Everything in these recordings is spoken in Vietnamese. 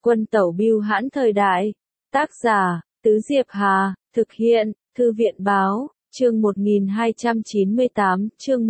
Quân tẩu bưu hãn thời đại. Tác giả, Tứ Diệp Hà, thực hiện, Thư viện báo, chương 1298, chương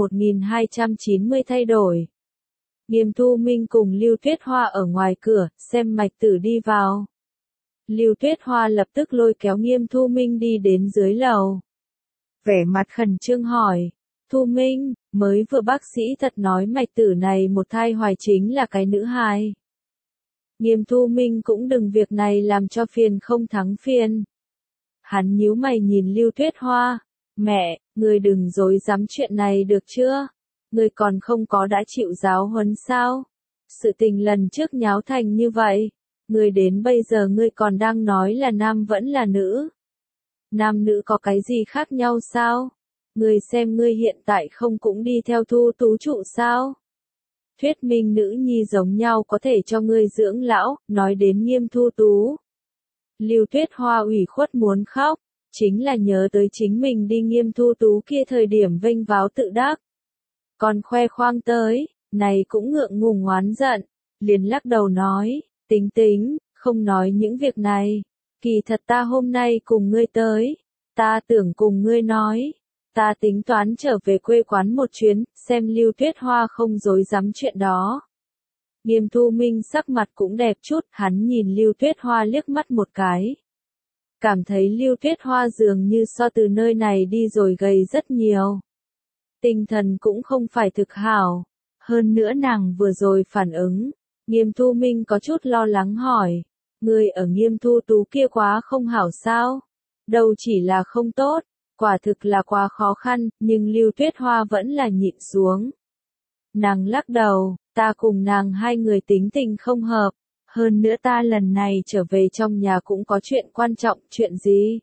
1290 thay đổi. Nghiêm Thu Minh cùng Lưu Tuyết Hoa ở ngoài cửa, xem Mạch Tử đi vào. Lưu Tuyết Hoa lập tức lôi kéo Nghiêm Thu Minh đi đến dưới lầu. Vẻ mặt khẩn trương hỏi, Thu Minh, mới vừa bác sĩ thật nói Mạch Tử này một thai hoài chính là cái nữ hài. Nghiêm Thu Minh cũng đừng việc này làm cho phiền không thắng phiền. Hắn nhíu mày nhìn Lưu Tuyết Hoa, mẹ, người đừng dối dám chuyện này được chưa? Người còn không có đã chịu giáo huấn sao? Sự tình lần trước nháo thành như vậy, người đến bây giờ người còn đang nói là nam vẫn là nữ. Nam nữ có cái gì khác nhau sao? Người xem ngươi hiện tại không cũng đi theo Thu Tú trụ sao? Thuyết minh nữ nhi giống nhau có thể cho ngươi dưỡng lão, nói đến Nghiêm Thu Tú. Lưu Tuyết Hoa ủy khuất muốn khóc, chính là nhớ tới chính mình đi Nghiêm Thu Tú kia thời điểm vênh váo tự đắc. Còn khoe khoang tới, này cũng ngượng ngùng oán giận, liền lắc đầu nói, tính tính, không nói những việc này, kỳ thật ta hôm nay cùng ngươi tới, ta tưởng cùng ngươi nói. Ta tính toán trở về quê quán một chuyến, xem Lưu Tuyết Hoa không dối dám chuyện đó. Nghiêm Thu Minh sắc mặt cũng đẹp chút, hắn nhìn Lưu Tuyết Hoa liếc mắt một cái. Cảm thấy Lưu Tuyết Hoa dường như so từ nơi này đi rồi gầy rất nhiều. Tinh thần cũng không phải thực hảo. Hơn nữa nàng vừa rồi phản ứng. Nghiêm Thu Minh có chút lo lắng hỏi. Người ở Nghiêm Thu Tú kia quá không hảo sao? Đâu chỉ là không tốt. Quả thực là quá khó khăn, nhưng Lưu Tuyết Hoa vẫn là nhịn xuống. Nàng lắc đầu, ta cùng nàng hai người tính tình không hợp, hơn nữa ta lần này trở về trong nhà cũng có chuyện quan trọng, chuyện gì?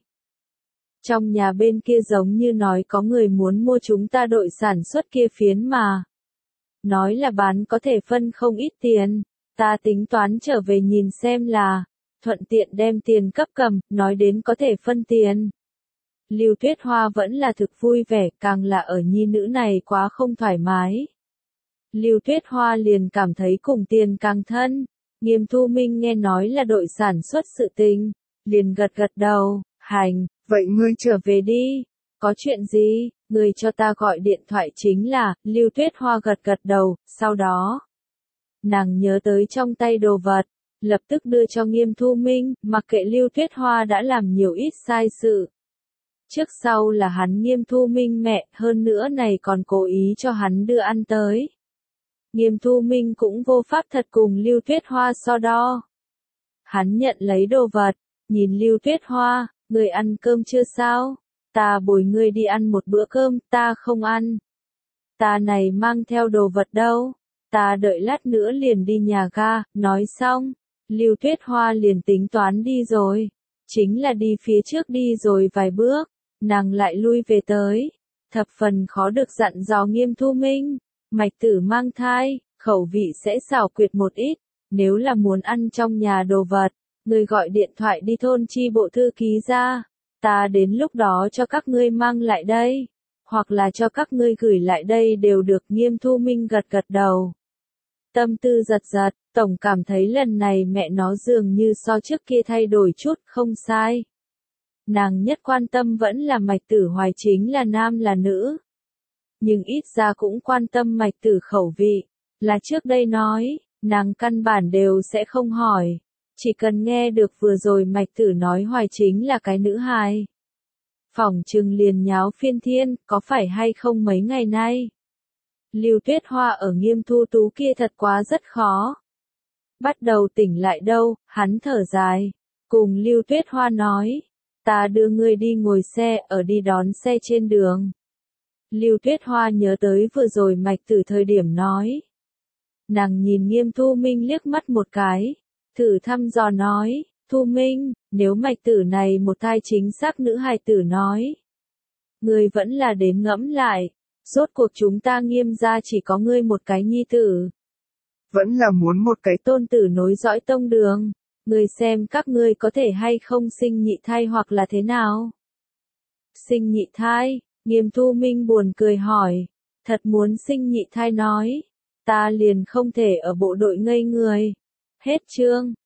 Trong nhà bên kia giống như nói có người muốn mua chúng ta đội sản xuất kia phiến mà. Nói là bán có thể phân không ít tiền, ta tính toán trở về nhìn xem là, thuận tiện đem tiền cấp cầm, nói đến có thể phân tiền. Lưu Tuyết Hoa vẫn là thực vui vẻ, càng là ở nhi nữ này quá không thoải mái. Lưu Tuyết Hoa liền cảm thấy cùng tiền càng thân. Nghiêm Thu Minh nghe nói là đội sản xuất sự tình, liền gật gật đầu, hành, vậy ngươi trở về đi. Có chuyện gì, người cho ta gọi điện thoại chính là, Lưu Tuyết Hoa gật gật đầu, sau đó. Nàng nhớ tới trong tay đồ vật, lập tức đưa cho Nghiêm Thu Minh, mặc kệ Lưu Tuyết Hoa đã làm nhiều ít sai sự. Trước sau là hắn Nghiêm Thu Minh mẹ, hơn nữa này còn cố ý cho hắn đưa ăn tới. Nghiêm Thu Minh cũng vô pháp thật cùng Lưu Tuyết Hoa so đo. Hắn nhận lấy đồ vật, nhìn Lưu Tuyết Hoa, người ăn cơm chưa sao? Ta bồi ngươi đi ăn một bữa cơm, ta không ăn. Ta này mang theo đồ vật đâu? Ta đợi lát nữa liền đi nhà ga, nói xong. Lưu Tuyết Hoa liền tính toán đi rồi. Chính là đi phía trước đi rồi vài bước. Nàng lại lui về tới, thập phần khó được dặn dò Nghiêm Thu Minh, Mạch Tử mang thai, khẩu vị sẽ xảo quyệt một ít, nếu là muốn ăn trong nhà đồ vật, người gọi điện thoại đi thôn chi bộ thư ký ra, ta đến lúc đó cho các ngươi mang lại đây, hoặc là cho các ngươi gửi lại đây đều được. Nghiêm Thu Minh gật gật đầu. Tâm tư giật giật, tổng cảm thấy lần này mẹ nó dường như so trước kia thay đổi chút, không sai. Nàng nhất quan tâm vẫn là Mạch Tử hoài chính là nam là nữ. Nhưng ít ra cũng quan tâm Mạch Tử khẩu vị, là trước đây nói, nàng căn bản đều sẽ không hỏi. Chỉ cần nghe được vừa rồi Mạch Tử nói hoài chính là cái nữ hài. Phỏng chừng liền nháo phiên thiên, có phải hay không mấy ngày nay. Lưu Tuyết Hoa ở Nghiêm Thu Tú kia thật quá rất khó. Bắt đầu tỉnh lại đâu, hắn thở dài, cùng Lưu Tuyết Hoa nói. Ta đưa ngươi đi ngồi xe, ở đi đón xe trên đường. Lưu Tuyết Hoa nhớ tới vừa rồi Mạch Tử thời điểm nói. Nàng nhìn Nghiêm Thu Minh liếc mắt một cái, thử thăm dò nói, Thu Minh, nếu Mạch Tử này một thai chính xác nữ hài tử nói. Ngươi vẫn là đến ngẫm lại, rốt cuộc chúng ta Nghiêm gia chỉ có ngươi một cái nhi tử. Vẫn là muốn một cái tôn tử nối dõi tông đường. Người xem các ngươi có thể hay không sinh nhị thai hoặc là thế nào? Sinh nhị thai, Nghiêm Thu Minh buồn cười hỏi, thật muốn sinh nhị thai nói, ta liền không thể ở bộ đội ngây người. Hết chương.